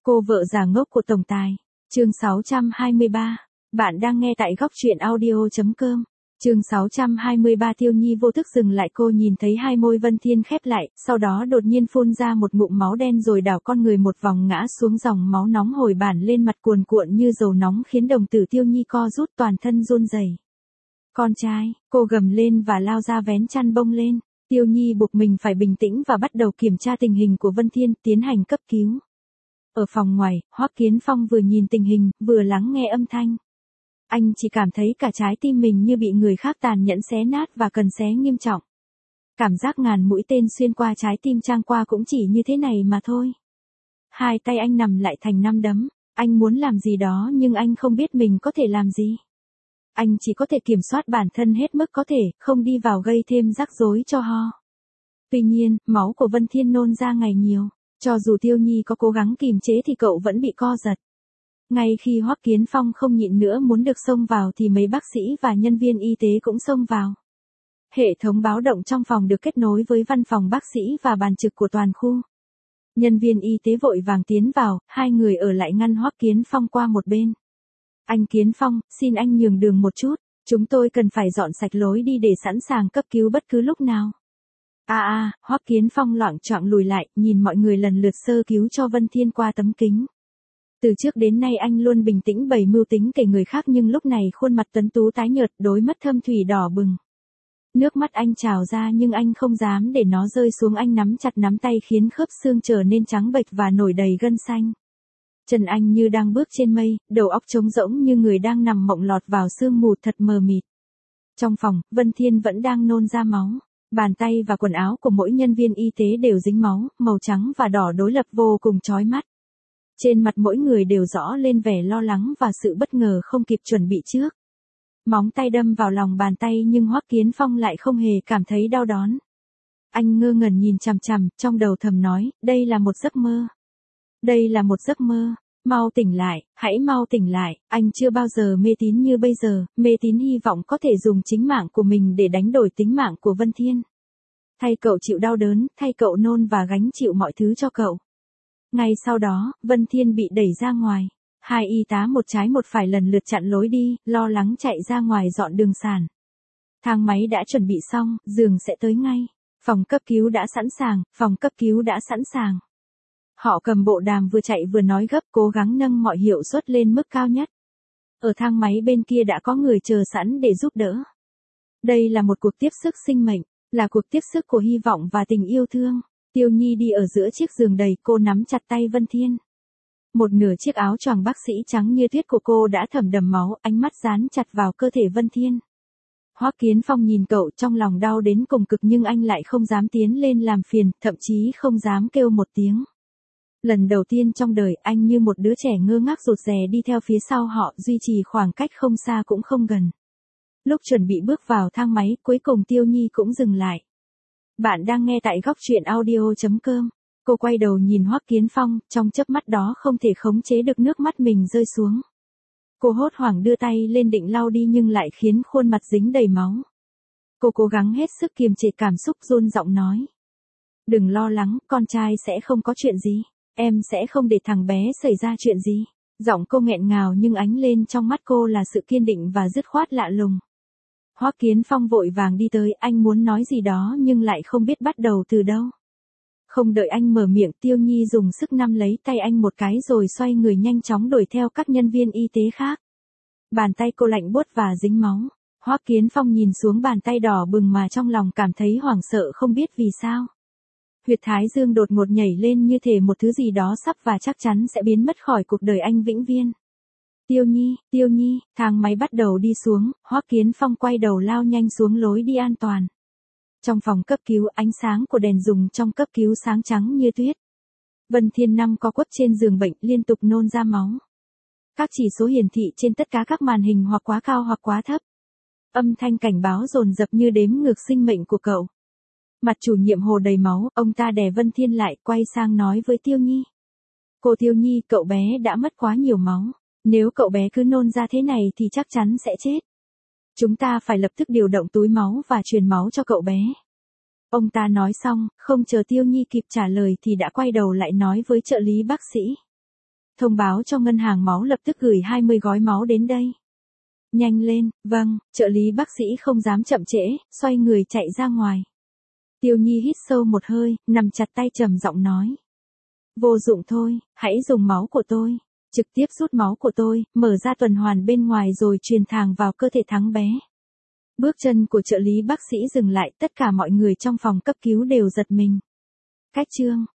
Cô vợ già ngốc của tổng tài. Chương 623. Bạn đang nghe tại góc truyện audio.com. Chương 623. Tiêu Nhi vô thức dừng lại, cô nhìn thấy hai môi Vân Thiên khép lại, sau đó đột nhiên phun ra một ngụm máu đen rồi đảo con người một vòng ngã xuống, dòng máu nóng hồi bản lên mặt cuồn cuộn như dầu nóng khiến đồng tử Tiêu Nhi co rút, toàn thân run rẩy. Con trai, cô gầm lên và lao ra vén chăn bông lên. Tiêu Nhi buộc mình phải bình tĩnh và bắt đầu kiểm tra tình hình của Vân Thiên, tiến hành cấp cứu. Ở phòng ngoài, Hoắc Kiến Phong vừa nhìn tình hình, vừa lắng nghe âm thanh. Anh chỉ cảm thấy cả trái tim mình như bị người khác tàn nhẫn xé nát và cần xé nghiêm trọng. Cảm giác ngàn mũi tên xuyên qua trái tim trang qua cũng chỉ như thế này mà thôi. Hai tay anh nằm lại thành năm đấm, anh muốn làm gì đó nhưng anh không biết mình có thể làm gì. Anh chỉ có thể kiểm soát bản thân hết mức có thể, không đi vào gây thêm rắc rối cho ho. Tuy nhiên, máu của Vân Thiên nôn ra ngày nhiều. Cho dù Tiêu Nhi có cố gắng kìm chế thì cậu vẫn bị co giật. Ngay khi Hoắc Kiến Phong không nhịn nữa muốn được xông vào thì mấy bác sĩ và nhân viên y tế cũng xông vào. Hệ thống báo động trong phòng được kết nối với văn phòng bác sĩ và bàn trực của toàn khu. Nhân viên y tế vội vàng tiến vào, hai người ở lại ngăn Hoắc Kiến Phong qua một bên. Anh Kiến Phong, xin anh nhường đường một chút, chúng tôi cần phải dọn sạch lối đi để sẵn sàng cấp cứu bất cứ lúc nào. Hoắc Kiến Phong loạng choạng lùi lại, nhìn mọi người lần lượt sơ cứu cho Vân Thiên qua tấm kính. Từ trước đến nay anh luôn bình tĩnh bày mưu tính kể người khác, nhưng lúc này khuôn mặt tuấn tú tái nhợt, đôi mắt thâm thủy đỏ bừng. Nước mắt anh trào ra nhưng anh không dám để nó rơi xuống, anh nắm chặt nắm tay khiến khớp xương trở nên trắng bệch và nổi đầy gân xanh. Chân anh như đang bước trên mây, đầu óc trống rỗng như người đang nằm mộng, lọt vào sương mù thật mờ mịt. Trong phòng, Vân Thiên vẫn đang nôn ra máu. Bàn tay và quần áo của mỗi nhân viên y tế đều dính máu, màu trắng và đỏ đối lập vô cùng chói mắt. Trên mặt mỗi người đều rõ lên vẻ lo lắng và sự bất ngờ không kịp chuẩn bị trước. Móng tay đâm vào lòng bàn tay nhưng Hoắc Kiến Phong lại không hề cảm thấy đau đớn. Anh ngơ ngẩn nhìn chằm chằm, trong đầu thầm nói, đây là một giấc mơ. Đây là một giấc mơ. Mau tỉnh lại, hãy mau tỉnh lại, anh chưa bao giờ mê tín như bây giờ, mê tín hy vọng có thể dùng chính mạng của mình để đánh đổi tính mạng của Vân Thiên. Thay cậu chịu đau đớn, thay cậu nôn và gánh chịu mọi thứ cho cậu. Ngay sau đó, Vân Thiên bị đẩy ra ngoài. Hai y tá một trái một phải lần lượt chặn lối đi, lo lắng chạy ra ngoài dọn đường sàn. Thang máy đã chuẩn bị xong, giường sẽ tới ngay. Phòng cấp cứu đã sẵn sàng, phòng cấp cứu đã sẵn sàng. Họ cầm bộ đàm vừa chạy vừa nói gấp, cố gắng nâng mọi hiệu suất lên mức cao nhất. Ở thang máy bên kia đã có người chờ sẵn để giúp đỡ. Đây là một cuộc tiếp sức sinh mệnh, là cuộc tiếp sức của hy vọng và tình yêu thương. Tiêu Nhi đi ở giữa chiếc giường đầy, cô nắm chặt tay Vân Thiên. Một nửa chiếc áo choàng bác sĩ trắng như tuyết của cô đã thấm đẫm máu, ánh mắt dán chặt vào cơ thể Vân Thiên. Hoắc Kiến Phong nhìn cậu trong lòng đau đến cùng cực nhưng anh lại không dám tiến lên làm phiền, thậm chí không dám kêu một tiếng. Lần đầu tiên trong đời anh như một đứa trẻ ngơ ngác rụt rè đi theo phía sau họ, duy trì khoảng cách không xa cũng không gần. Lúc chuẩn bị bước vào thang máy, cuối cùng Tiêu Nhi cũng dừng lại. Bạn đang nghe tại góc truyện audio.com. Cô quay đầu nhìn Hoắc Kiến Phong, trong chớp mắt đó không thể khống chế được nước mắt mình rơi xuống. Cô hốt hoảng đưa tay lên định lau đi nhưng lại khiến khuôn mặt dính đầy máu. Cô cố gắng hết sức kiềm chế cảm xúc, run giọng nói. Đừng lo lắng, con trai sẽ không có chuyện gì. Em sẽ không để thằng bé xảy ra chuyện gì. Giọng cô nghẹn ngào nhưng ánh lên trong mắt cô là sự kiên định và dứt khoát lạ lùng. Hoắc Kiến Phong vội vàng đi tới, anh muốn nói gì đó nhưng lại không biết bắt đầu từ đâu. Không đợi anh mở miệng, Tiêu Nhi dùng sức nắm lấy tay anh một cái rồi xoay người nhanh chóng đuổi theo các nhân viên y tế khác. Bàn tay cô lạnh buốt và dính máu. Hoắc Kiến Phong nhìn xuống bàn tay đỏ bừng mà trong lòng cảm thấy hoảng sợ không biết vì sao. Huyệt thái dương đột ngột nhảy lên như thể một thứ gì đó sắp và chắc chắn sẽ biến mất khỏi cuộc đời anh vĩnh viễn. Tiêu Nhi, thang máy bắt đầu đi xuống, Hoắc Kiến Phong quay đầu lao nhanh xuống lối đi an toàn. Trong phòng cấp cứu, ánh sáng của đèn dùng trong cấp cứu sáng trắng như tuyết. Vân Thiên nằm co quắp trên giường bệnh, liên tục nôn ra máu. Các chỉ số hiển thị trên tất cả các màn hình hoặc quá cao hoặc quá thấp. Âm thanh cảnh báo dồn dập như đếm ngược sinh mệnh của cậu. Mặt chủ nhiệm Hồ đầy máu, ông ta đè Vân Thiên lại, quay sang nói với Tiêu Nhi. Cô Tiêu Nhi, cậu bé đã mất quá nhiều máu. Nếu cậu bé cứ nôn ra thế này thì chắc chắn sẽ chết. Chúng ta phải lập tức điều động túi máu và truyền máu cho cậu bé. Ông ta nói xong, không chờ Tiêu Nhi kịp trả lời thì đã quay đầu lại nói với trợ lý bác sĩ. thông báo cho ngân hàng máu lập tức gửi 20 gói máu đến đây. Nhanh lên, vâng, trợ lý bác sĩ không dám chậm trễ, xoay người chạy ra ngoài. Tiêu Nhi hít sâu một hơi, nằm chặt tay trầm giọng nói. Vô dụng thôi, hãy dùng máu của tôi. Trực tiếp rút máu của tôi, mở ra tuần hoàn bên ngoài rồi truyền thẳng vào cơ thể thắng bé. Bước chân của trợ lý bác sĩ dừng lại, tất cả mọi người trong phòng cấp cứu đều giật mình. Cách chương